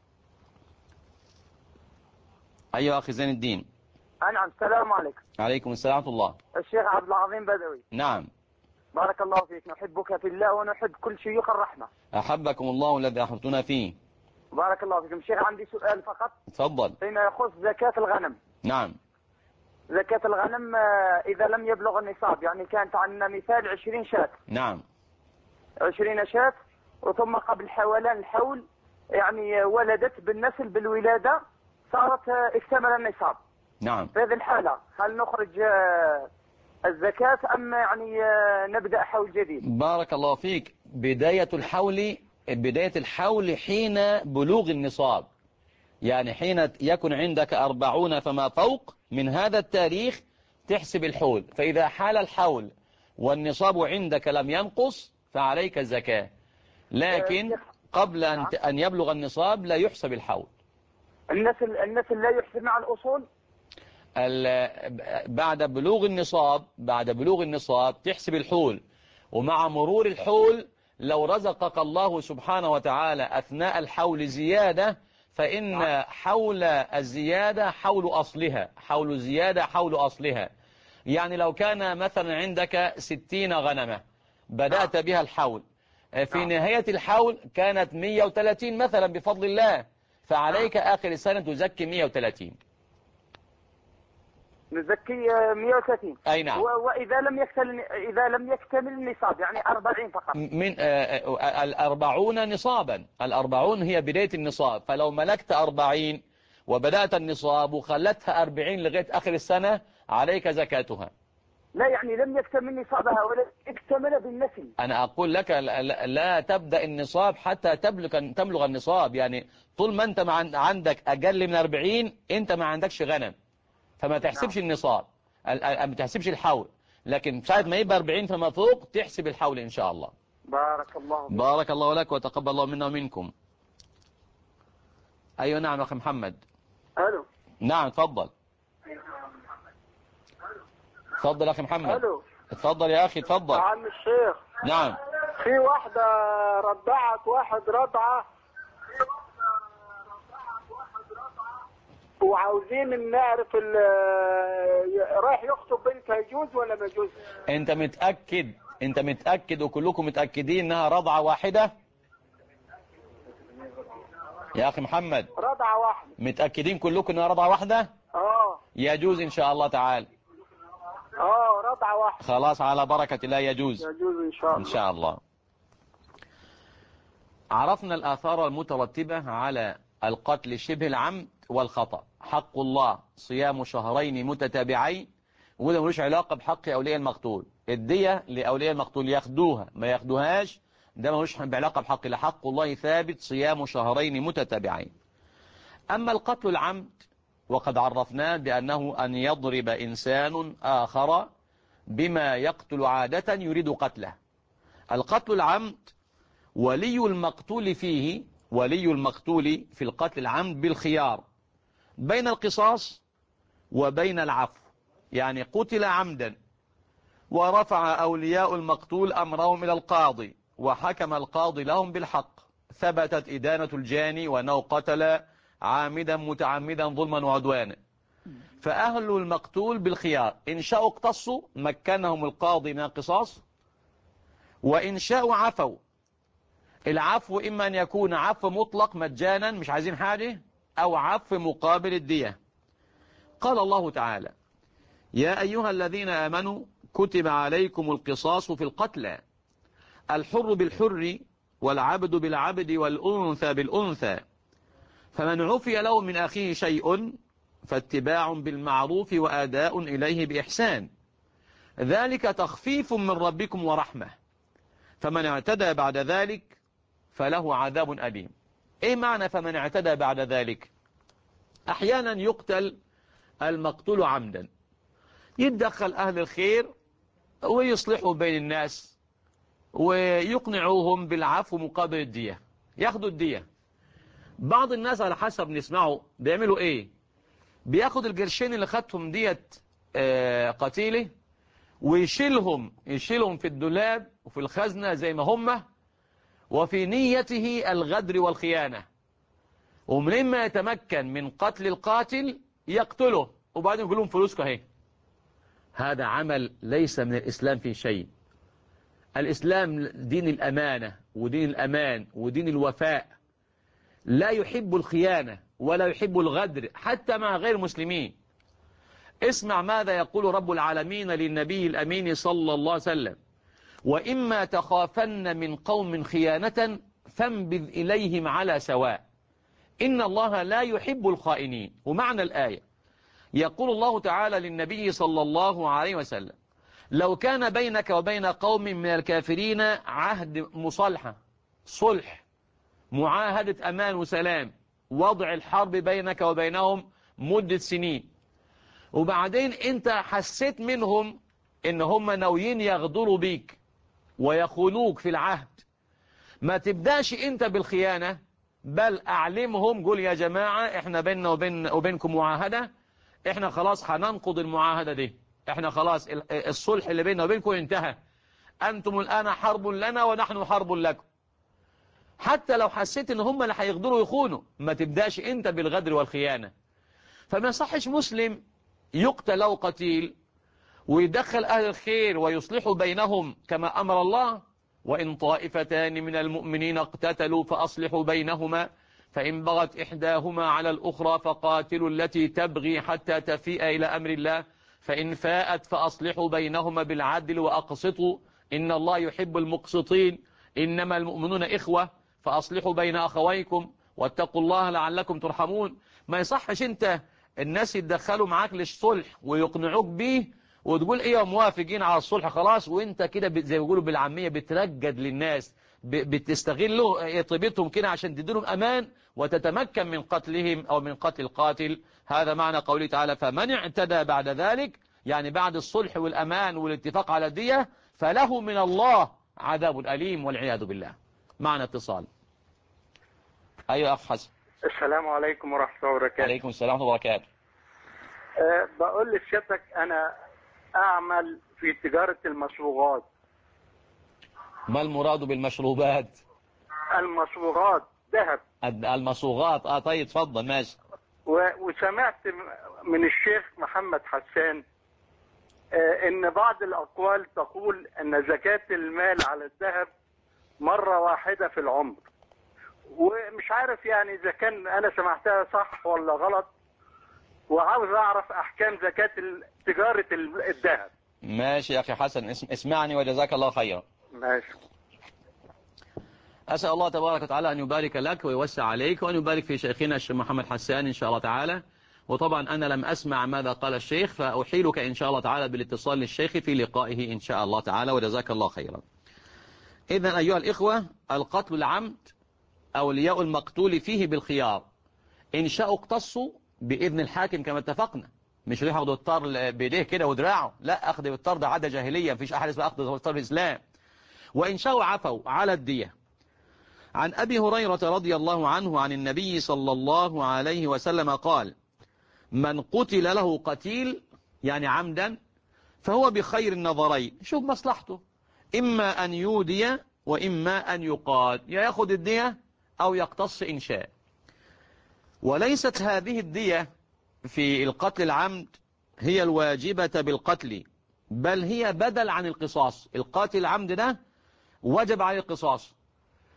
أيها أخي زين الدين. نعم، السلام عليكم. عليكم السلام ورحمة الله. الشيخ عبد العظيم بدوي. نعم. بارك الله فيك، نحبك في الله ونحب كل شيوخ الرحمة. أحبكم الله الذي أحببتنا فيه. بارك الله فيكم. الشيخ عندي سؤال فقط. تفضل. فيما يخص زكاة الغنم. نعم. زكاة الغنم إذا لم يبلغ النصاب، يعني كانت عندنا مثال 20 شاة. نعم. 20 شاة وثم قبل حولان الحول يعني ولدت بالنسل بالولادة صارت اكتمل النصاب. نعم. في هذه الحالة هل نخرج الزكاة أم يعني نبدأ حول جديد؟ بارك الله فيك. بداية الحول حين بلوغ النصاب، يعني حين يكن عندك 40 فما فوق من هذا التاريخ تحسب الحول. فإذا حال الحول والنصاب عندك لم ينقص فعليك الزكاة، لكن قبل أن يبلغ النصاب لا يحسب الحول. النسل لا يحسب مع الأصول؟ بعد بلوغ النصاب تحسب الحول، ومع مرور الحول لو رزقك الله سبحانه وتعالى أثناء الحول زيادة فإن حول الزيادة حول أصلها، حول زيادة حول أصلها. يعني لو كان مثلا عندك 60 غنمة بدأت بها الحول، في نهاية الحول كانت 130 مثلا بفضل الله، فعليك آخر السنة تزكي 130. نزكي 130. أي نعم. وإذا لم يكتمل النصاب يعني 40 فقط. من 40 نصابا، 40 هي بداية النصاب، فلو ملكت 40 وبدأت النصاب وخلتها 40 لغاية آخر السنة عليك زكاتها. لا يعني لم يكتمل نصابها ولا اكتمل بالنسل. أنا أقول لك لا تبدأ النصاب حتى تبلغ النصاب، يعني طول ما أنت عندك أقل من 40 أنت ما عندكش غنم، فما تحسبش النصاب، ما تحسبش الحول، لكن ساعة ما يبقى 40 فما فوق تحسب الحول إن شاء الله. بارك الله لك وتقبل الله منا ومنكم. أيوة نعم أخي محمد. ألو. نعم تفضل. تفضل أخي محمد. ألو. تفضل يا أخي تفضل. عم الشيخ. نعم. في واحدة رضعت واحد رضعة وعاوزين نعرف رايح يخطب بنتها يجوز ولا ما يجوز؟ انت متأكد وكلكم متأكدين انها رضعة واحدة يا اخي محمد؟ رضعة واحدة. متأكدين كلكم انها رضعة واحدة؟ يجوز ان شاء الله تعالى. رضعة واحدة. خلاص على بركة الله يجوز. يجوز ان شاء الله. ان شاء الله. عرفنا الآثار المترتبة على القتل شبه العمد والخطأ. حق الله صيام شهرين متتابعين، وده ملوش علاقة بحق أولياء المقتول. الدية لأولياء المقتول ياخدوها ما ياخدوهاش ده ملوش بعلاقة بحق، لحق الله ثابت صيام شهرين متتابعين. أما القتل العمد وقد عرفناه بأنه أن يضرب إنسان آخر بما يقتل عادة يريد قتله. القتل العمد ولي المقتول في القتل العمد بالخيار بين القصاص وبين العفو. يعني قتل عمدا ورفع أولياء المقتول أمرهم إلى القاضي وحكم القاضي لهم بالحق، ثبتت إدانة الجاني وأنه قتل عامدا متعمدا ظلما وعدوانا، فأهل المقتول بالخيار، إن شاءوا اقتصوا مكنهم القاضي من القصاص، وإن شاءوا عفوا. العفو إما أن يكون عفو مطلق مجانا مش عايزين حاجة، أو عفو مقابل الدية. قال الله تعالى: يا أيها الذين آمنوا كتب عليكم القصاص في القتلى، الحر بالحر والعبد بالعبد والأنثى بالأنثى، فمن عفي له من أخيه شيء فاتباع بالمعروف وأداء إليه بإحسان، ذلك تخفيف من ربكم ورحمة، فمن اعتدى بعد ذلك فله عذاب أليم. إيه معنى فمن اعتدى بعد ذلك؟ أحيانا يقتل المقتول عمدا، يتدخل أهل الخير ويصلحوا بين الناس ويقنعوهم بالعفو مقابل الدية، ياخدوا الدية. بعض الناس على حسب نسمعه بيعملوا ايه؟ بياخد القرشين اللي خدتهم ديت قتيله ويشيلهم في الدولاب وفي الخزنة زي ما هم، وفي نيته الغدر والخيانة، ومن ما يتمكن من قتل القاتل يقتله وبعدين يقول لهم فلوسكم اهي. هذا عمل ليس من الإسلام في شيء. الإسلام دين الأمانة ودين الأمان ودين الوفاء، لا يحب الخيانة ولا يحب الغدر حتى مع غير المسلمين. اسمع ماذا يقول رب العالمين للنبي الأمين صلى الله عليه وسلم: وإما تخافن من قوم خيانة فانبذ إليهم على سواء إن الله لا يحب الخائنين. ومعنى الآية يقول الله تعالى للنبي صلى الله عليه وسلم: لو كان بينك وبين قوم من الكافرين عهد مصالحة، صلح، معاهدة أمان وسلام، وضع الحرب بينك وبينهم مدة سنين، وبعدين انت حسيت منهم ان هم ناويين يغدروا بيك ويخونوك في العهد، ما تبداش انت بالخيانة، بل اعلمهم، قول يا جماعة احنا بيننا وبينكم معاهدة، احنا خلاص هننقض المعاهدة دي، احنا خلاص الصلح اللي بيننا وبينكم انتهى، انتم الان حرب لنا ونحن حرب لكم. حتى لو حسيت ان هم اللي هيغدروا يخونوا، ما تبداش انت بالغدر والخيانة. فما صحش مسلم يقتل له قتيل ويدخل أهل الخير ويصلحوا بينهم كما أمر الله: وإن طائفتان من المؤمنين اقتتلوا فأصلحوا بينهما فإن بغت إحداهما على الأخرى فقاتلوا التي تبغي حتى تفيء إلى أمر الله فإن فاءت فأصلحوا بينهما بالعدل وأقسطوا إن الله يحب المقسطين إنما المؤمنون إخوة فأصلحوا بين أخويكم واتقوا الله لعلكم ترحمون. ما يصحش أنت الناس يتدخلوا معاك للصلح ويقنعوك بيه وتقول ايه موافقين على الصلح خلاص، وانت كده زي ما بيقولوا بالعامية بترجد للناس، بتستغلوا طيبتهم كده عشان تديلهم امان وتتمكن من قتلهم او من قتل القاتل. هذا معنى قوله تعالى: فمن اعتدى بعد ذلك، يعني بعد الصلح والامان والاتفاق على الدية، فله من الله عذاب أليم والعياذ بالله. معنى اتصال. ايوه اخ حسن. السلام عليكم ورحمة الله وبركاته. عليكم السلام ورحمة الله وبركاته. بقول لسيادتك أنا أعمل في تجارة المصبوغات. ما المراد بالمشروبات؟ المصبوغات ذهب. المصبوغات طيب اتفضل ماشي. وسمعت من الشيخ محمد حسان إن بعض الأقوال تقول أن زكاة المال على الذهب مرة واحدة في العمر، ومش عارف يعني إذا كان أنا سمعتها صح ولا غلط، وعاوز أعرف أحكام زكاة تجارة الذهب. ماشي يا أخي حسن، اسمعني وجزاك الله خيرا. ماشي. أسأل الله تبارك وتعالى أن يبارك لك ويوسع عليك وأن يبارك في شيخنا الشيخ محمد حسان إن شاء الله تعالى. وطبعا أنا لم أسمع ماذا قال الشيخ، فأحيلك إن شاء الله تعالى بالاتصال للشيخ في لقائه إن شاء الله تعالى، وجزاك الله خيرا. إذن أيها الإخوة، القتل العمد أولياء المقتول فيه بالخيار، إن شاءوا اقتصوا بإذن الحاكم كما اتفقنا، مش ياخدوا الطار بيديه كده ودراعه، لا، أخذ بالطار ده عادة جاهلية، مفيش أحد اسمه أخذ بالطار في الإسلام. وإن شاءوا عفوا على الدية. عن أبي هريرة رضي الله عنه عن النبي صلى الله عليه وسلم قال: من قتل له قتيل يعني عمدا فهو بخير النظرين، شوف مصلحته، إما أن يودي وإما أن يقاد، يأخذ الدية أو يقتص إن شاء. وليست هذه الدية في القتل العمد هي الواجبة بالقتل، بل هي بدل عن القصاص. القاتل العمد ده وجب عليه القصاص،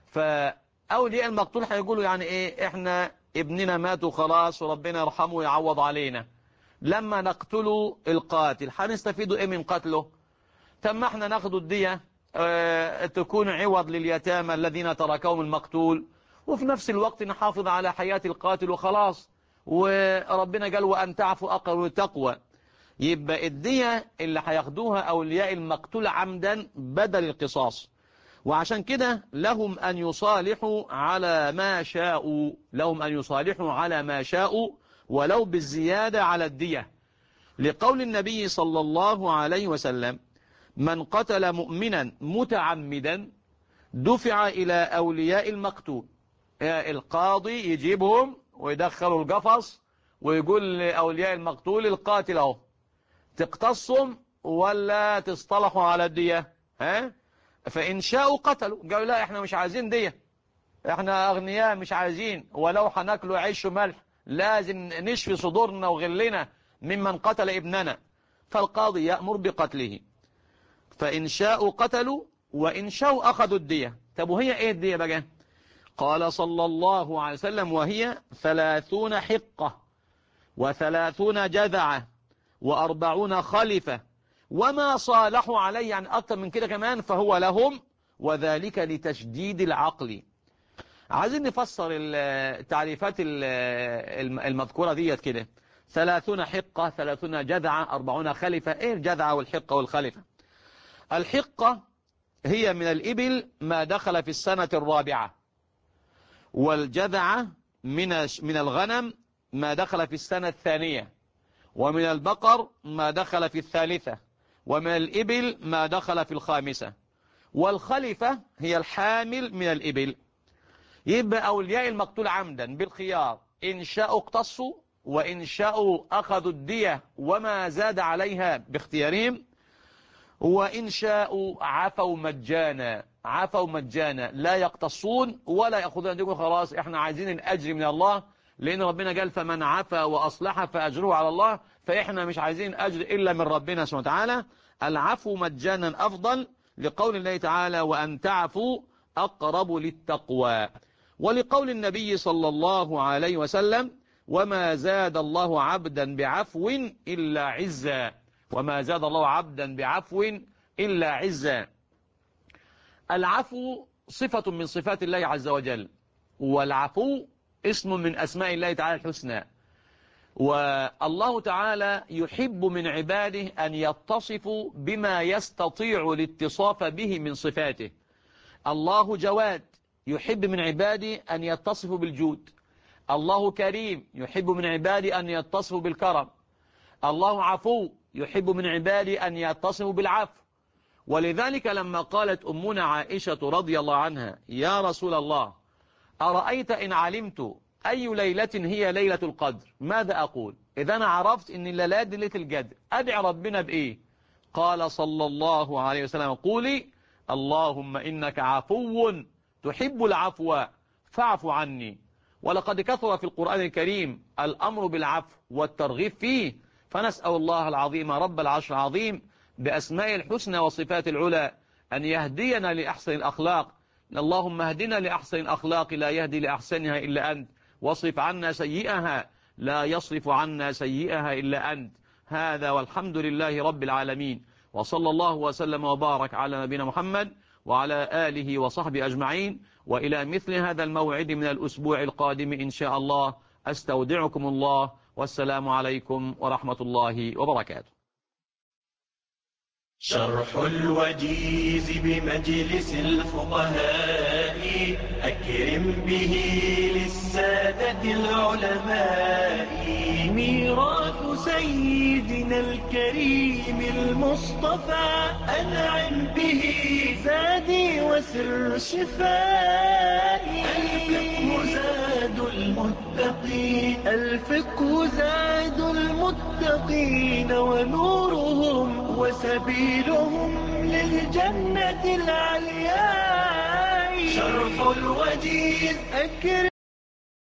فأولياء المقتول هيقولوا يعني إيه، إحنا ابننا مات وخلاص وربنا يرحمه ويعوض علينا، لما نقتله القاتل هنستفيدوا إيه من قتله؟ ثم احنا ناخد الدية تكون عوض لليتامى الذين تركهم المقتول، وفي نفس الوقت نحافظ على حياة القاتل وخلاص، وربنا قال وأن تعفوا أقرب التقوى. يبقى الدية اللي هياخدوها أولياء المقتول عمدا بدل القصاص. وعشان كده لهم أن يصالحوا على ما شاءوا، لهم أن يصالحوا على ما شاءوا ولو بالزيادة على الدية، لقول النبي صلى الله عليه وسلم: من قتل مؤمنا متعمدا دفع إلى أولياء المقتول. القاضي يجيبهم ويدخلوا القفص ويقول لأولياء المقتول القاتل اهو، تقتصهم ولا تصطلحوا على الدية؟ فإن شاءوا قتلوا، قالوا لا احنا مش عايزين دية، احنا أغنياء مش عايزين، ولو هناكلوا عيش وملح لازم نشفي صدورنا وغلنا ممن قتل ابننا، فالقاضي يأمر بقتله. فإن شاءوا قتلوا وإن شاءوا أخذوا الدية. طب وهي إيه الدية بقى؟ قال صلى الله عليه وسلم: وهي 30 حقة 30 جذعة 40 خلفة، وما صالحوا عليه، يعني أكتر من كده كمان فهو لهم، وذلك لتشديد العقل. عايزين نفسر التعريفات المذكورة ديت كده: 30 حقة 30 جذعة 40 خلفة. إيه الجذعة والحقة والخلفة؟ الحقة هي من الإبل ما دخل في السنة الرابعة، والجذعة من الغنم ما دخل في السنة الثانية، ومن البقر ما دخل في الثالثة، ومن الإبل ما دخل في الخامسة، والخلفة هي الحامل من الإبل. يبقى أولياء المقتول عمدا بالخيار، إن شاءوا اقتصوا وإن شاءوا أخذوا الدية وما زاد عليها باختيارهم، وإن شاءوا عفوا مجانا، عفوا مجانا لا يقتصون ولا يأخذون ديكم، خلاص احنا عايزين الأجر من الله، لأن ربنا قال فمن عفا وأصلح فأجره على الله، فإحنا مش عايزين أجر إلا من ربنا سبحانه وتعالى. العفو مجانا أفضل، لقول الله تعالى: وأن تعفوا أقرب للتقوى، ولقول النبي صلى الله عليه وسلم: وما زاد الله عبدا بعفو إلا عزا، وما زاد الله عبدا بعفو إلا عزا. العفو صفة من صفات الله عز وجل، والعفو اسم من أسماء الله تعالى الحسنى، والله تعالى يحب من عباده أن يتصفوا بما يستطيع الاتصاف به من صفاته. الله جواد، يحب من عباده أن يتصفوا بالجود. الله كريم، يحب من عباده أن يتصفوا بالكرم. الله عفو، يحب من عباده أن يتصفوا بالعفو. ولذلك لما قالت أمنا عائشة رضي الله عنها: يا رسول الله، أرأيت إن علمت أي ليلة هي ليلة القدر ماذا أقول؟ إذا أنا عرفت إن الليلة دي ليلة القدر أدعي ربنا بإيه؟ قال صلى الله عليه وسلم: قولي اللهم إنك عفو تحب العفو فاعف عني. ولقد كثر في القرآن الكريم الأمر بالعفو والترغيب فيه، فنسأل الله العظيم رب العرش العظيم بأسماء الحسنى وصفات العلى أن يهدينا لأحسن الأخلاق. اللهم اهدنا لأحسن الأخلاق لا يهدي لأحسنها إلا أنت، واصرف عنا سيئها لا يصرف عنا سيئها إلا أنت. هذا والحمد لله رب العالمين، وصلى الله وسلم وبارك على نبينا محمد وعلى آله وصحبه أجمعين. وإلى مثل هذا الموعد من الأسبوع القادم إن شاء الله أستودعكم الله، والسلام عليكم ورحمة الله وبركاته. شرح الوجيز بمجلس الفقهاء أكرم به للسادة العلماء. ميراث سيدنا الكريم المصطفى أنعم به زادي وسر شفائي. الفقه زاد المتقين، الفقه زاد المتقين ونورهم وسبيلهم للجنة العلياء. شرح الوجيز أكرم